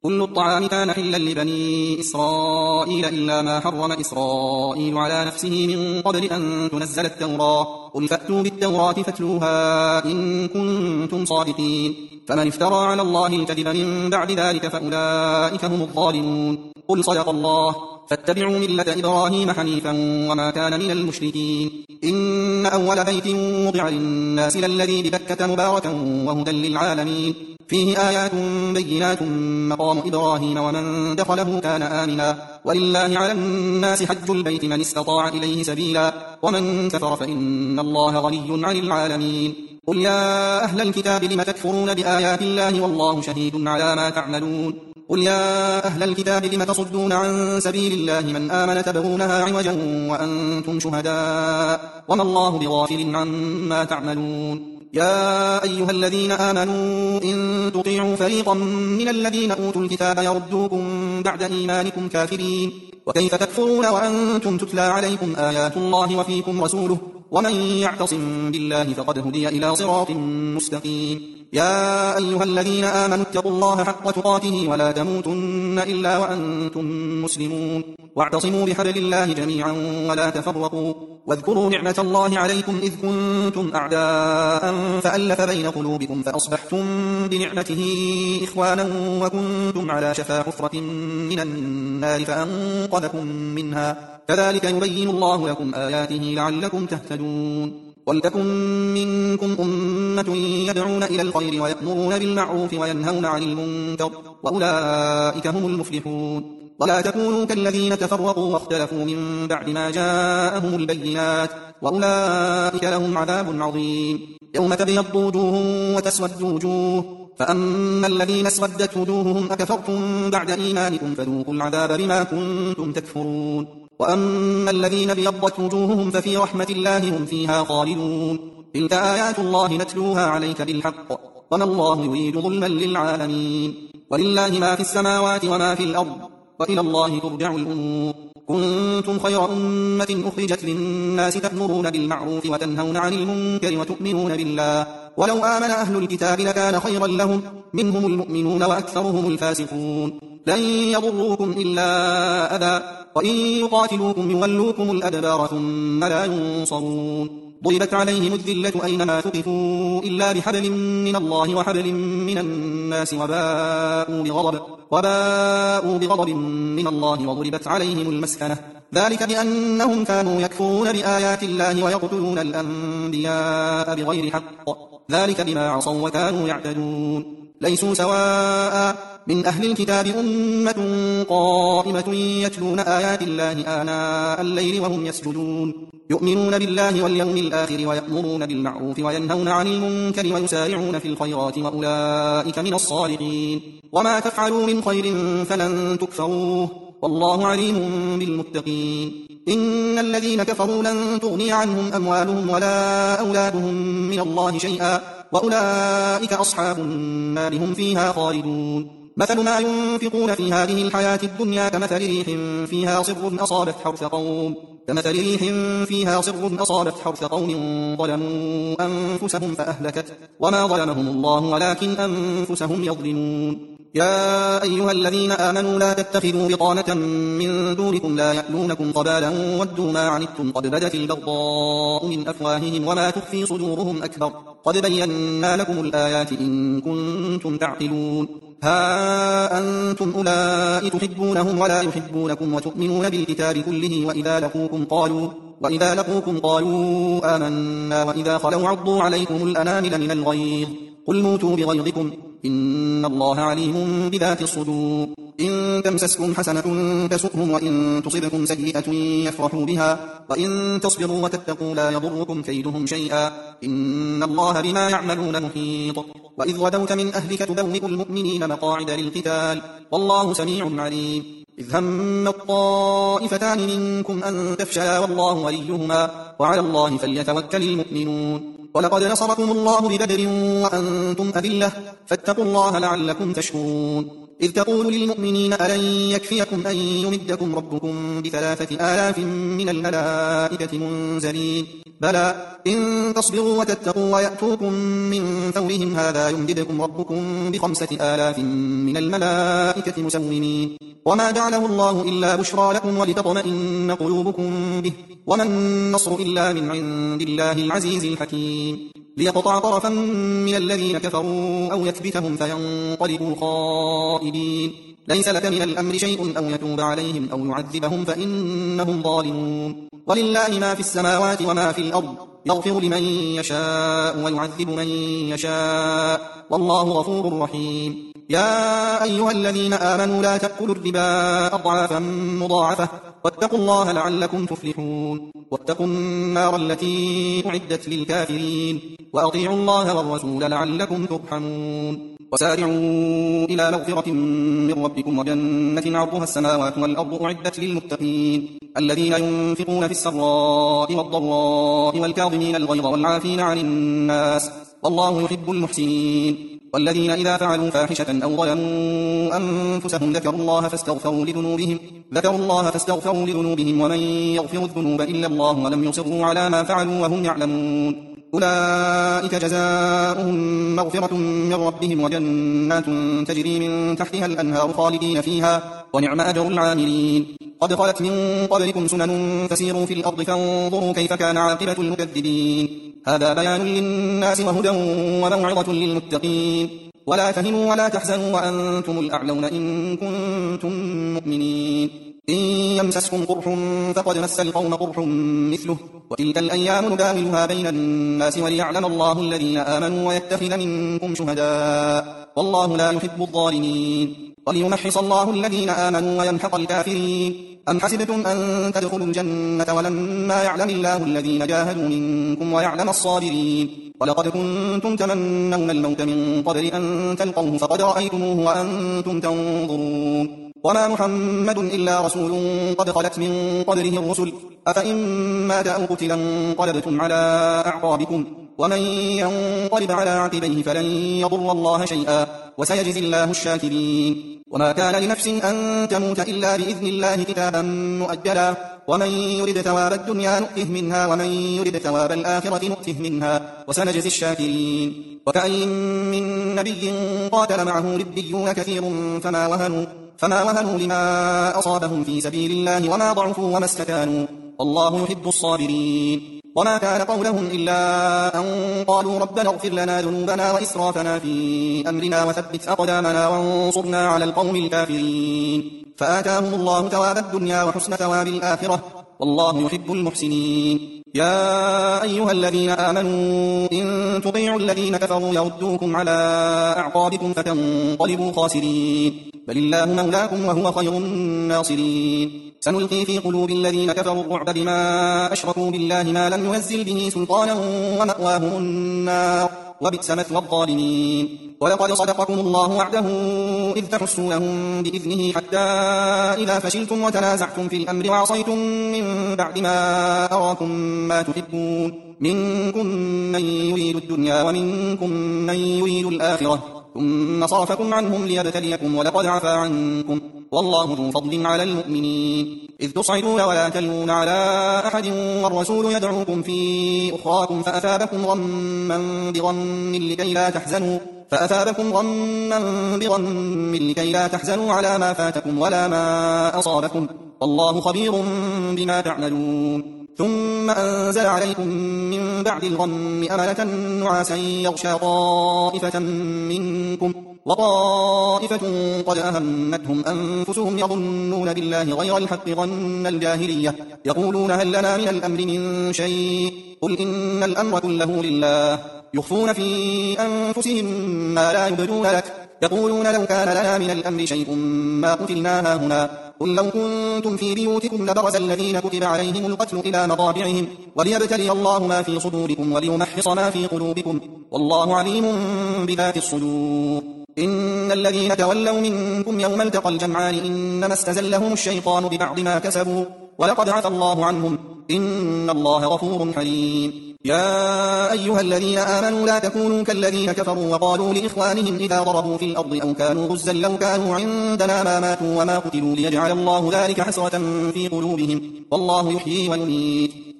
كل الطعام كان حلا لبني إسرائيل إلا ما حرم إسرائيل على نفسه من قبل أن تنزل التوراة قل فأتوا بالتوراة فاتلوها إن كنتم صادقين فمن افترى على الله الكذب من بعد ذلك فأولئك هم الظالمون قل صدق الله فاتبعوا ملة إبراهيم حنيفا وما كان من المشركين إن أول بيت وضع للناس للذي ببكة مباركا وهدى للعالمين فيه آيات بينات مقام إبراهيم ومن دخله كان آمنا ولله على الناس حج البيت من استطاع إليه سبيلا ومن كفر فإن الله غني عن العالمين قل يا أهل الكتاب لم تكفرون بآيات الله والله شهيد على ما تعملون قل يا أهل الكتاب لم تصدون عن سبيل الله من آمن تبغونها عوجا وأنتم شهداء وما الله بغافل عما تعملون يا أيها الذين آمنوا إن تطيعوا فريقا من الذين أوتوا الكتاب يردوكم بعد إيمانكم كافرين وكيف تكفرون وأنتم تتلى عليكم آيات الله وفيكم رسوله ومن يعتصم بالله فقد هدي إلى صراط مستقيم يا أيها الذين آمنوا اتقوا الله حق تقاته ولا تموتن إلا وأنتم مسلمون واعتصموا بحبل الله جميعا ولا تفرقوا واذكروا نعمة الله عليكم إذ كنتم أعداء فألف بين قلوبكم فأصبحتم بنعمته إخوانا وكنتم على شفا حفرة من النار فأنقذكم منها كذلك يبين الله لكم آياته لعلكم تهتدون ولتكن منكم أمة يدعون إلى الخير ويأمرون بالمعروف وينهون عن المنكر وأولئك هم المفلحون ولا تكونوا كالذين تفرقوا واختلفوا من بعد ما جاءهم البينات وأولئك لهم عذاب عظيم يوم تبيض وجوه وتسود وجوه فأما الذين اسودت وجوههم أكفرتم بعد إيمانكم فذوقوا العذاب بما كنتم تكفرون وأما الذين بيضت وجوههم ففي رحمة الله هم فيها خالدون تلك آيات الله نتلوها عليك بالحق وما الله يريد ظلما للعالمين ولله ما في السماوات وما في الأرض وإلى الله ترجع الأمور كنتم خير أمة أخرجت للناس تأمرون بالمعروف وتنهون عن المنكر وتؤمنون بالله ولو آمن أهل الكتاب لكان خيرا لهم منهم المؤمنون وأكثرهم الفاسقون لن يضروكم إلا أذى وإن يقاتلوكم يولوكم الأدبار ثم لا ينصرون ضربت عليهم الذلة أينما ثقفوا إلا بحبل من الله وحبل من الناس وباءوا بغضب من الله وضربت عليهم المسكنة ذلك بأنهم كانوا يكفرون بآيات الله ويقتلون الأنبياء بغير حق ذلك بما عصوا وكانوا يعتدون ليسوا سواء من أهل الكتاب أمة قائمة يتلون آيات الله آناء الليل وهم يسجدون يؤمنون بالله واليوم الآخر ويأمرون بالمعروف وينهون عن المنكر ويسارعون في الخيرات وأولئك من الصالحين وما تفعلوا من خير فلن تكفروه والله عليم بالمتقين إن الذين كفروا لن تغني عنهم أموالهم ولا أولادهم من الله شيئا وأولئك أصحاب النار هم فيها خالدون مثل ما ينفقون في هذه الحياة الدنيا كمثل ريح فيها صر أصابت حرث قوم ظلموا أنفسهم فأهلكت وما ظلمهم الله ولكن أنفسهم يظلمون يا أيها الذين آمنوا لا تتخذوا بطانة من دونكم لا يألونكم خبالا ودوا ما عنتم قد بدت البغضاء من أفواههم وما تخفي صدورهم أكبر قد بينا لكم الآيات إن كنتم تعقلون ها أنتم أولئك تحبونهم ولا يحبونكم وتؤمنون بالكتاب كله وإذا لقوكم قالوا آمنا وإذا خلوا عضوا عليكم الأنامل من الغيظ قل موتوا بغيظكم إن الله عليم بذات الصدور إن تمسسكم حسنة تسؤهم وإن تصبكم سيئة يفرحوا بها وإن تصبروا وتتقوا لا يضركم كيدهم شيئا إن الله بما يعملون محيط وإذ غدوت من أهلك تبوئ المؤمنين مقاعد للقتال والله سميع عليم إذ هم الطائفتان منكم أن تفشلا والله وليهما وعلى الله فليتوكل المؤمنون ولقد نصركم الله ببدر وأنتم أذلة فاتقوا الله لعلكم تشكرون إذ تقول للمؤمنين ألن يكفيكم أن يمدكم ربكم ب3,000 من الملائكة منزلين بلى إن تصبروا وتتقوا ويأتوكم من فورهم هذا يمددكم ربكم ب5,000 من الملائكة مسومين وما جعله الله إلا بشرى لكم ولتطمئن قلوبكم به وما النصر إلا من عند الله العزيز الحكيم ليقطع طرفا من الذين كفروا أو يكبتهم فينقلبوا خائبين ليس لك من الأمر شيء أو يتوب عليهم أو يعذبهم فإنهم ظالمون ولله ما في السماوات وما في الأرض يغفر لمن يشاء ويعذب من يشاء والله غفور رحيم يا أيها الذين آمنوا لا تأكلوا الربا أضعافا مضاعفة واتقوا الله لعلكم تفلحون واتقوا النار التي أعدت للكافرين وأطيعوا الله والرسول لعلكم ترحمون وسارعوا إلى مغفرة من ربكم وجنة عرضها السماوات والأرض أعدت للمتقين الذين ينفقون في السراء والضراء والكاظمين الغيظ والعافين عن الناس والله يحب المحسنين والذين إذا فعلوا فاحشة أو ظلموا أنفسهم ذكروا الله فاستغفروا لذنوبهم ومن يغفر الذنوب إلا الله ولم يصروا على ما فعلوا وهم يعلمون أولئك جزاؤهم مغفرة من ربهم وجنات تجري من تحتها الأنهار خالدين فيها ونعم أجر العاملين قد خلت من قبلكم سنن فسيروا في الأرض فانظروا كيف كان عاقبة المكذبين هذا بيان للناس وهدى وموعظة للمتقين ولا تهنوا ولا تحزنوا وأنتم الأعلون إن كنتم مؤمنين إن يمسسكم قرح فقد مس القوم قرح مثله وتلك الأيام نداولها بين الناس وليعلم الله الذين آمنوا ويتخذ منكم شهداء والله لا يحب الظالمين وليمحص الله الذين آمنوا ويمحق الكافرين أم حسبتم أن تدخلوا الجنة ولما يعلم الله الذين جاهدوا منكم ويعلم الصابرين ولقد كنتم تمنون الموت من قبل أن تلقوه فقد رأيتموه وأنتم تنظرون وما محمد إلا رسول قد خلت من قبله الرسل أفإن مات أو قتلا انقلبتم على أعقابكم ومن ينقلب على عقبيه فلن يضر الله شيئا وسيجزي الله الشاكرين وما كان لنفس أن تموت إلا بإذن الله كتابا مؤجلا ومن يرد ثواب الدنيا نؤته منها ومن يرد ثواب الآخرة نؤته منها وسنجزي الشاكرين وكأين من نبي قاتل معه ربيون كثير فما وهنوا لما أصابهم في سبيل الله وما ضعفوا وما استكانوا والله يحب الصابرين وما كان قولهم إلا أن قالوا ربنا اغفر لنا ذنوبنا وإسرافنا في أمرنا وثبت أقدامنا وانصرنا على القوم الكافرين فآتاهم الله ثواب الدنيا وحسن ثواب الآخرة والله يحب المحسنين يا أيها الذين آمنوا إن تطيعوا الذين كفروا يردوكم على أعقابكم فتنقلبوا خاسرين بل الله مولاكم وهو خير الناصرين سنلقي في قلوب الذين كفروا الرعب بما أشركوا بالله ما لم ينزل به سلطانا ومأواهم النار وبئس مثوى الظالمين ولقد صدقكم الله وعده إذ تحسونهم بإذنه حتى إذا فشلتم وتنازعتم في الأمر وعصيتم من بعد ما أراكم ما تحبون منكم من يريد الدنيا ومنكم من يريد الآخرة ثم صرفكم عنهم ليبتليكم ولقد عفا عنكم والله ذو فضل على المؤمنين إذ تصعدون ولا تلوون على أحد والرسول يدعوكم في أخراكم فأثابكم غما بغم لكي لا تحزنوا على ما فاتكم ولا ما أصابكم والله خبير بما تعملون ثم أنزل عليكم من بعد الغم أمنة نعاسا يغشى طائفة منكم وطائفة قد أهمتهم أنفسهم يظنون بالله غير الحق ظن الجاهلية يقولون هل لنا من الأمر من شيء قل إن الأمر كله لله يخفون في أنفسهم ما لا يبدون لك يقولون لو كان لنا من الأمر شيء ما قتلنا هاهنا قل لو كنتم في بيوتكم لبرز الذين كتب عليهم القتل إلى مضاجعهم وليبتلي الله ما في صدوركم وليمحص ما في قلوبكم والله عليم بذات الصدور إن الذين تولوا منكم يوم التقى الجمعان إنما استزلهم الشيطان ببعض ما كسبوا ولقد عفى الله عنهم إن الله غفور حليم يا أيها الذين آمنوا لا تكونوا كالذين كفروا وقالوا لإخوانهم إذا ضربوا في الأرض أو كانوا غزا لو كانوا عندنا ما ماتوا وما قتلوا ليجعل الله ذلك حسرة في قلوبهم والله يحيي ويميت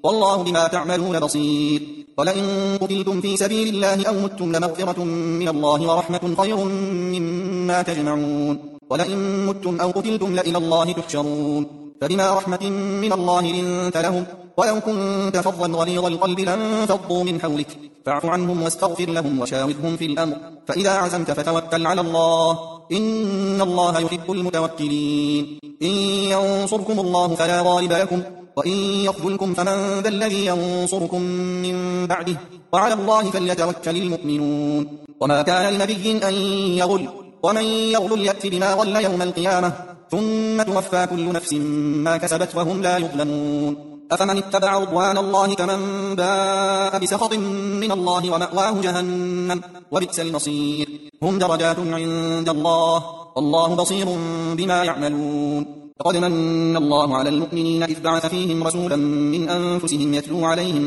والله بما تعملون بصير. ولئن قتلتم في سبيل الله أو متم لمغفرة من الله ورحمة خير مما تجمعون. ولئن متم أو قتلتم لإلى الله تحشرون. فبما رحمة من الله لنت لهم، ولو كنت فظا غليظ القلب لانفضوا من حولك، فاعف عنهم واستغفر لهم وشاورهم في الأمر، فإذا عزمت فتوكل على الله، إن الله يحب المتوكلين. إن ينصركم الله فلا غالب لكم، وإن يخذلكم فمن ذا الذي ينصركم من بعده، وعلى الله فليتوكل المؤمنون. وما كان لنبي أن يغل، ومن يغل يأت بما غل يوم القيامة، ثم توفى كل نفس ما كسبت وهم لا يظلمون. أفمن اتبع رضوان الله كمن باء بسخط من الله ومأواه جهنم وبئس المصير. هم درجات عند الله، والله بصير بما يعملون. لقد من الله على المؤمنين إذ بعث فيهم رسولا من أنفسهم يتلو عليهم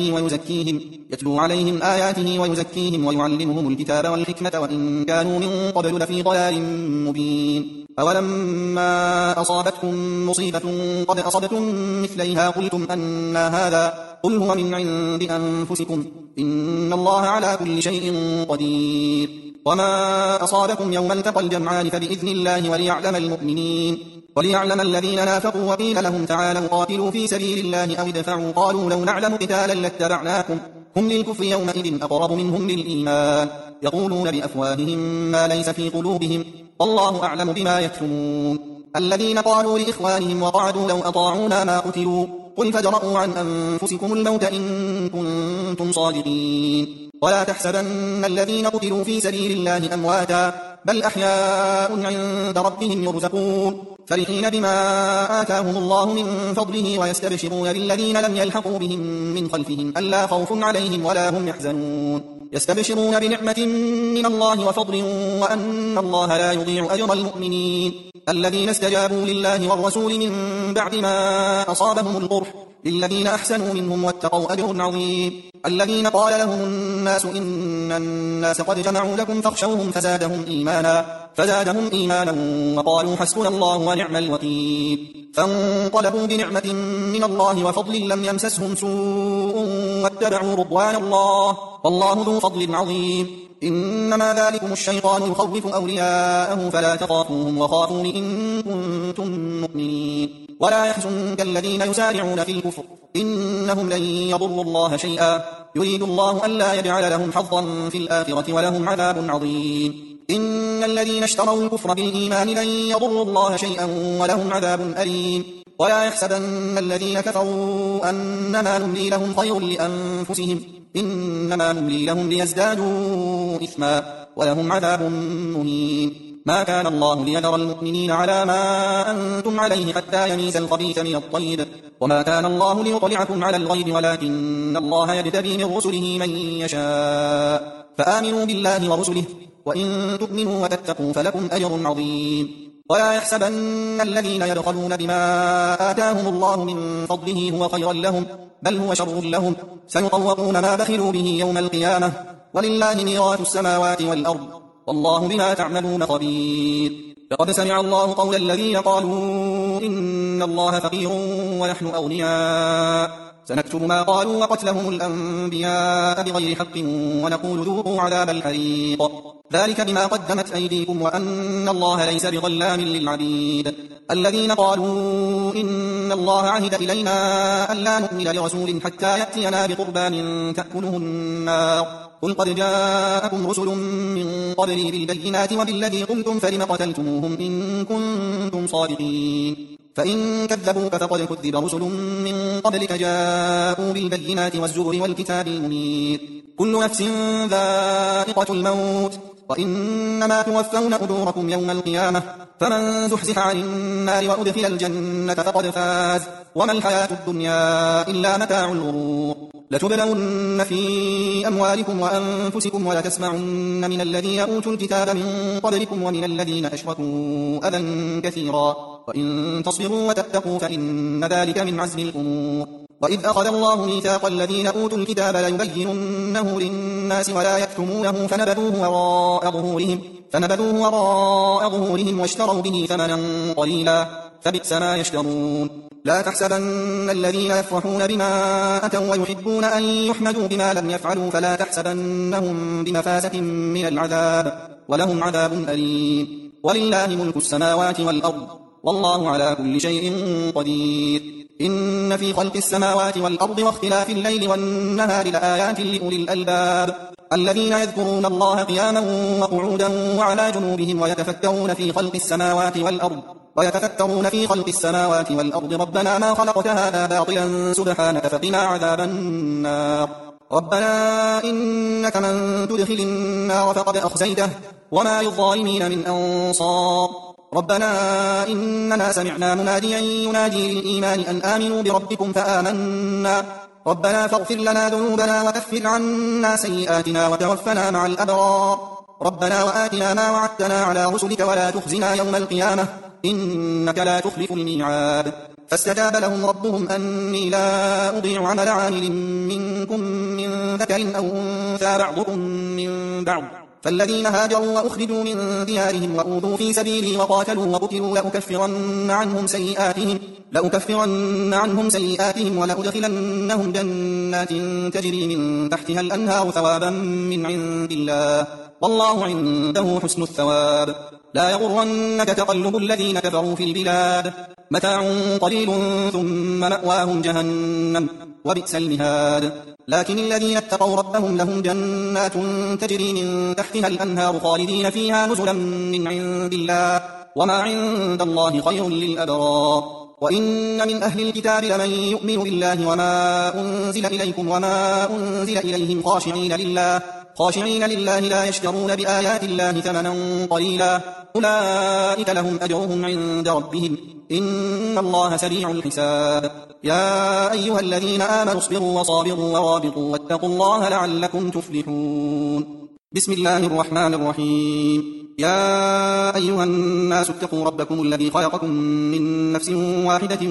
آياته ويزكيهم ويعلمهم الكتاب والحكمة وإن كانوا من قبل لفي ضلال مبين. أولما أصابتكم مصيبة قد أصبتم مثليها قلتم أنى هذا، قل هو من عند أنفسكم، إن الله على كل شيء قدير. وما أصابكم يوم التقى الجمعان فبإذن الله وليعلم الذين نافقوا، وقيل لهم تعالوا قاتلوا في سبيل الله أو ادفعوا، قالوا لو نعلم قتالا لاتبعناكم، هم للكفر يومئذ أقرب منهم للإيمان، يقولون بأفواههم ما ليس في قلوبهم، والله أعلم بما يكتمون. الذين قالوا لإخوانهم وقعدوا لو أطاعونا ما قتلوا، قل فادرءوا عن أنفسكم الموت إن كنتم صادقين. ولا تحسبن الذين قتلوا في سبيل الله أمواتا، بل أحياء عند ربهم يرزقون، فرحين بما آتاهم الله من فضله ويستبشرون بالذين لم يلحقوا بهم من خلفهم ألا خوف عليهم ولا هم يحزنون. يستبشرون بنعمة من الله وفضل وأن الله لا يضيع أجر المؤمنين. الذين استجابوا لله والرسول من بعد ما أصابهم القرح للذين أحسنوا منهم واتقوا أجر عظيم. الذين قال لهم الناس إن الناس قد جمعوا لكم فاخشوهم فزادهم إيمانا وقالوا حسبنا الله ونعم الوكيل. فانقلبوا بنعمة من الله وفضل لم يمسسهم سوء واتبعوا رضوان الله، والله ذو فضل عظيم. إنما ذلكم الشيطان يخوف أولياءه فلا تخافوهم وخافون إن كنتم مؤمنين. ولا يحزنك الذين يسارعون في الكفر إنهم لن يضروا الله شيئا، يريد الله ألا يجعل لهم حظا في الآخرة ولهم عذاب عظيم. إن الذين اشتروا الكفر بالإيمان لن يضروا الله شيئا ولهم عذاب أليم. ولا يحسبن الذين كفروا أنما نملي لهم خير لأنفسهم، إنما نملي لهم ليزدادوا إثما ولهم عذاب مهين. ما كان الله ليذر المؤمنين على ما أنتم عليه حتى يميز الخبيث من الطيب، وما كان الله ليطلعكم على الغيب ولكن الله يجتبي من رسله من يشاء، فآمنوا بالله ورسله، وإن تؤمنوا وتتقوا فلكم أجر عظيم. ولا يحسبن الذين يبخلون بما آتاهم الله من فضله هو خيرا لهم، بل هو شر لهم، سيطوقون ما بخلوا به يوم القيامة، ولله ميراث السماوات والأرض، والله بما تعملون خبير. لقد سمع الله قول الذين قالوا إن الله فقير ونحن أغنياء، سنكتب ما قالوا وقتلهم الأنبياء بغير حق ونقول ذوقوا عذاب الحريق، ذلك بما قدمت أيديكم وأن الله ليس بظلام للعبيد. الذين قالوا إن الله عهد إلينا ألا نؤمن لرسول حتى يأتينا بقربان تأكله النار، قل قد جاءكم رسل من قبلي بالبينات وبالذي قلتم فلم قتلتموهم إن كنتم صادقين. فإن كذبوك فقد كذب رسل من قبلك جاءوا بالبينات والزبر والكتاب المنير. كل نفس ذائقة الموت وإنما توفون أجوركم يوم القيامة، فمن زحزح عن النار وأدخل الجنة فقد فاز، وما الحياة الدنيا إلا متاع الغرور. لتبلون في أموالكم وأنفسكم ولتسمعن من الذين أوتوا الكتاب من قبلكم ومن الذين أشركوا أذى كثيرا، وإن تصبروا وتتقوا فإن ذلك من عزم الأمور. وإذ أخذ الله ميثاق الذين أوتوا الكتاب ليبيننه للناس ولا يكتمونه فنبذوه وراء ظهورهم واشتروا به ثمنا قليلا، فبئس ما يشترون. لا تحسبن الذين يفرحون بما أتوا ويحبون أن يحمدوا بما لم يفعلوا فلا تحسبنهم بمفازة من العذاب ولهم عذاب أليم. ولله ملك السماوات والأرض والله على كل شيء قدير. إن في خلق السماوات والأرض واختلاف الليل والنهار لآيات لأولي الألباب الذين يذكرون الله قياما وقعودا وعلى جنوبهم ويتفكرون في خلق السماوات والأرض ربنا ما خلقت هذا باطلا سبحانك فقنا عذاب النار. ربنا إنك من تدخل النار فقد أخزيته وما للظالمين من أنصار. ربنا إننا سمعنا مناديا ينادي للإيمان أن آمنوا بربكم فآمنا ربنا فاغفر لنا ذنوبنا وكفر عنا سيئاتنا وتوفنا مع الأبرار. ربنا وآتنا ما وعدتنا على رسلك ولا تخزنا يوم القيامة إنك لا تخلف الميعاد. فاستجاب لهم ربهم أني لا أضيع عمل عامل منكم من ذكر أو أنثى بعضكم من بعض فالذين هاجروا وأخرجوا من ديارهم وأوذوا في سبيلي وقاتلوا وقتلوا لأكفرن عنهم سيئاتهم ولأدخلنهم جنات تجري من تحتها الأنهار ثوابا من عند الله والله عنده حسن الثواب. لا يغرنك تقلب الذين كفروا في البلاد متاع قليل ثم مأواهم جهنم وبئس المهاد. لكن الذين اتقوا ربهم لهم جنات تجري من تحتها الأنهار خالدين فيها نزلا من عند الله وما عند الله خير للأبرار. وإن من أهل الكتاب لمن يؤمن بالله وما أنزل إليكم وما أنزل إليهم خاشعين لله لا يشترون بآيات الله ثمنا قليلا أولئك لهم أجرهم عند ربهم إن الله سريع الحساب. يا أيها الذين آمنوا اصبروا وصابروا ورابطوا واتقوا الله لعلكم تفلحون. بسم الله الرحمن الرحيم. يا أيها الناس اتقوا ربكم الذي خلقكم من نفس واحدة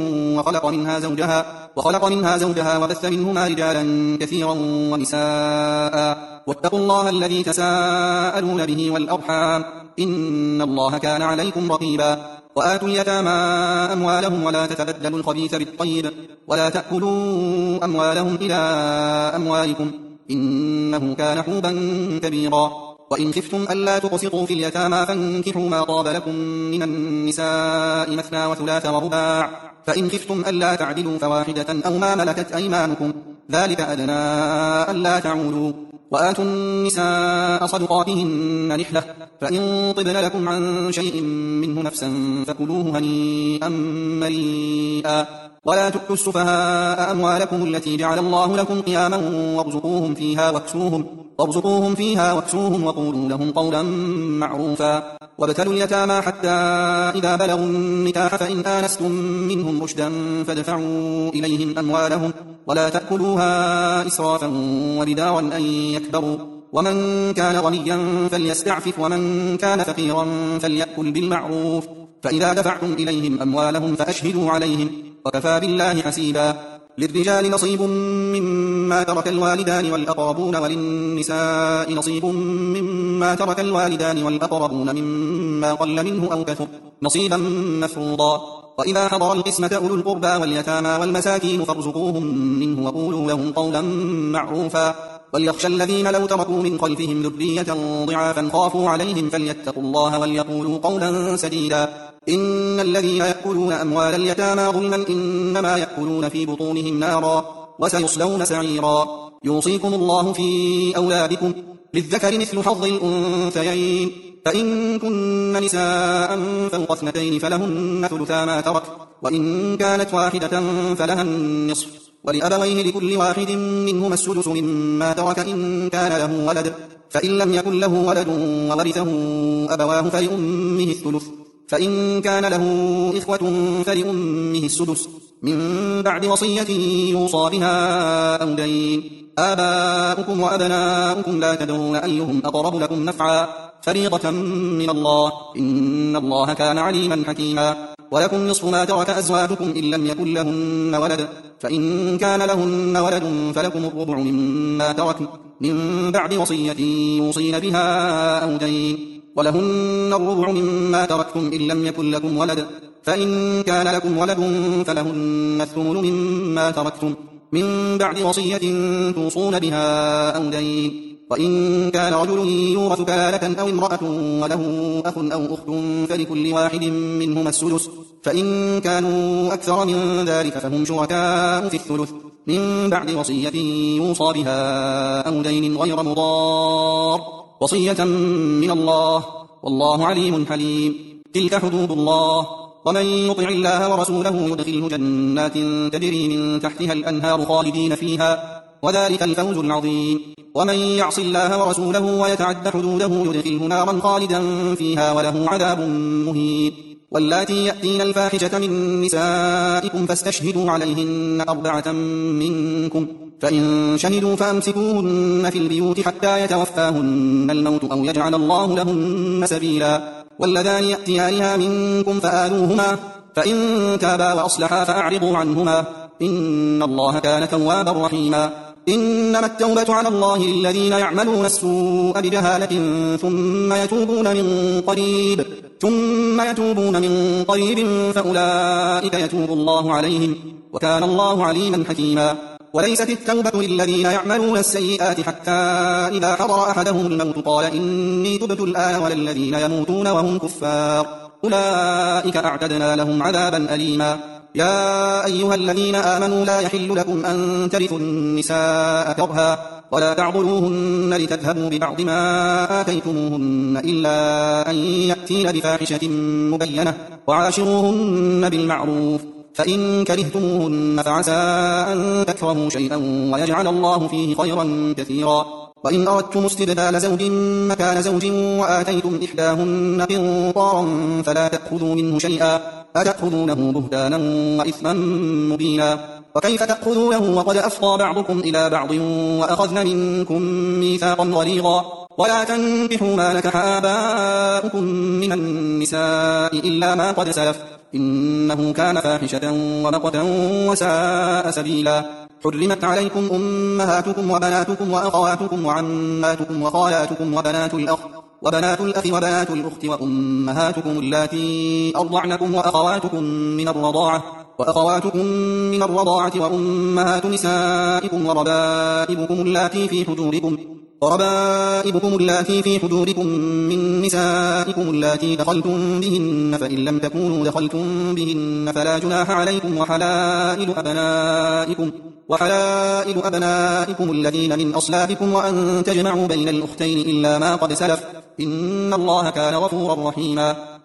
وخلق منها زوجها وبث منهما رجالا كثيرا ونساء واتقوا الله الذي تساءلون به والأرحام إن الله كان عليكم رقيبا. وآتوا اليتامى أموالهم ولا تتبدلوا الخبيث بالطيب ولا تأكلوا أموالهم إلى أموالكم إنه كان حوبا كبيرا. وإن خفتم ألا تقسطوا في اليتامى فانكحوا ما طاب لكم من النساء مثنى وثلاث ورباع فإن خفتم ألا تعدلوا فواحدة أو ما ملكت أيمانكم ذلك أدنى ألا تعولوا. وآتوا النساء صدقاتهن نحلة فإن طبن لكم عن شيء منه نفسا فكلوه هنيئا مريئا. ولا تؤتوا السفهاء أموالكم التي جعل الله لكم قياما وارزقوهم فيها واكسوهم وقولوا لهم قولا معروفا. وابتلوا اليتامى حتى إذا بلغوا النكاح فإن آنستم منهم رشدا فادفعوا إليهم أموالهم ولا تأكلوها إسرافا وبدارا أن يكبروا. ومن كان غنيا فليستعفف ومن كان فقيرا فليأكل بالمعروف. فإذا دفعتم إليهم أموالهم فأشهدوا عليهم وكفى بالله حسيبا. للرجال نصيب مما ترك الوالدان والأقربون وللنساء نصيب مما ترك الوالدان والأقربون مما قل منه أو كثر نصيبا مفروضا. وإذا حضر القسمة أولو القربى واليتامى والمساكين فارزقوهم منه وقولوا لهم قولا معروفا. وليخشى الذين لو تركوا من خلفهم ذرية ضعافا خافوا عليهم فليتقوا الله وليقولوا قولا سديدا. إن الذين يأكلون أموال اليتامى ظلما إنما يأكلون في بطونهم نارا وسيصلون سعيرا. يوصيكم الله في أولادكم للذكر مثل حظ الأنثيين فإن كن نساء فوق اثنتين فلهن ثلثا ما ترك وإن كانت واحدة فلها النصف ولأبويه لكل واحد منهما السدس مما ترك إن كان له ولد فإن لم يكن له ولد وورثه أبواه فلأمه الثلث فإن كان له إخوة فلأمه السدس من بعد وصية يوصى بها أو دين. آباؤكم وأبناؤكم لا تدرون أيهم أقرب لكم نفعا فريضة من الله إن الله كان عليما حكيما. ولكم نصف ما ترك أزواجكم إن لم يكن لهن ولد فإن كان لهن ولد فلكم الربع مما تركن من بعد وصية يوصين بها أو دين ولهن الربع مما تركتم إن لم يكن لكم ولد فإن كان لكم ولد فلهن الثمن مما تركتم من بعد وصية توصون بها أو دين. وإن كان رجل يورث كلالة أو امرأة وله أخ أو أخت فلكل واحد منهما السدس، فإن كانوا أكثر من ذلك فهم شركاء في الثلث من بعد وصية يوصى بها أو دين غير مضار، وصية من الله، والله عليم حليم. تلك حدود الله، ومن يطع الله ورسوله يدخله جنات تجري من تحتها الأنهار خالدين فيها، وذلك الفوز العظيم. ومن يعص الله ورسوله ويتعد حدوده يدخله نارا خالدا فيها وله عذاب مهين. واللاتي يأتين الفاحشة من نسائكم فاستشهدوا عليهن 4 منكم، فإن شهدوا فأمسكوهن في البيوت حتى يتوفاهن الموت أو يجعل الله لهن سبيلا. واللذان يأتيانها منكم فآذوهما، فإن تابا وأصلحا فأعرضوا عنهما، إن الله كان توابا رحيما. إنما التوبة على الله للذين يعملون السوء بجهالة ثم يتوبون من قريب فأولئك يتوب الله عليهم، وكان الله عليما حكيما. وليست التوبة للذين يعملون السيئات حتى إذا حضر أحدهم الموت قال إني تبت الآن، ولا الذين يموتون وهم كفار أولئك أعتدنا لهم عذابا أليما. يا أيها الذين آمنوا لا يحل لكم أن ترثوا النساء كرها ولا تعضلوهن لتذهبوا ببعض ما آتيتموهن إلا أن يأتين بفاحشة مبينة، وعاشروهن بالمعروف، فإن كرهتموهن فعسى أن تكرهوا شيئا ويجعل الله فيه خيرا كثيرا. وإن أردتم استبدال زوج مكان زوج وآتيتم إحداهن قنطارا فلا تأخذوا منه شيئا، أتأخذونه بهتانا وإثما مبينا. وكيف تأخذونه وقد أفضى بعضكم إلى بعض وأخذن منكم ميثاقا غليظا. ولا تنكحوا ما نكح آباؤكم من النساء إلا ما قد سلف، إنه كان فاحشة ومقتا وساء سبيلا. حرمت عليكم أمهاتكم وبناتكم وأخواتكم وعماتكم وخالاتكم وبنات الأخ وبنات الأخت وأمهاتكم اللاتي أرضعنكم وأخواتكم من الرضاعة وأمهات نسائكم وربائبكم اللاتي في حجوركم من نسائكم اللاتي دخلتم بهن، فإن لم تكونوا دخلتم بهن فلا جناح عليكم، وحلائل أبنائكم الذين من أصلابكم، وأن تجمعوا بين الأختين إلا ما قد سلف، إن الله كان غفورا رحيما.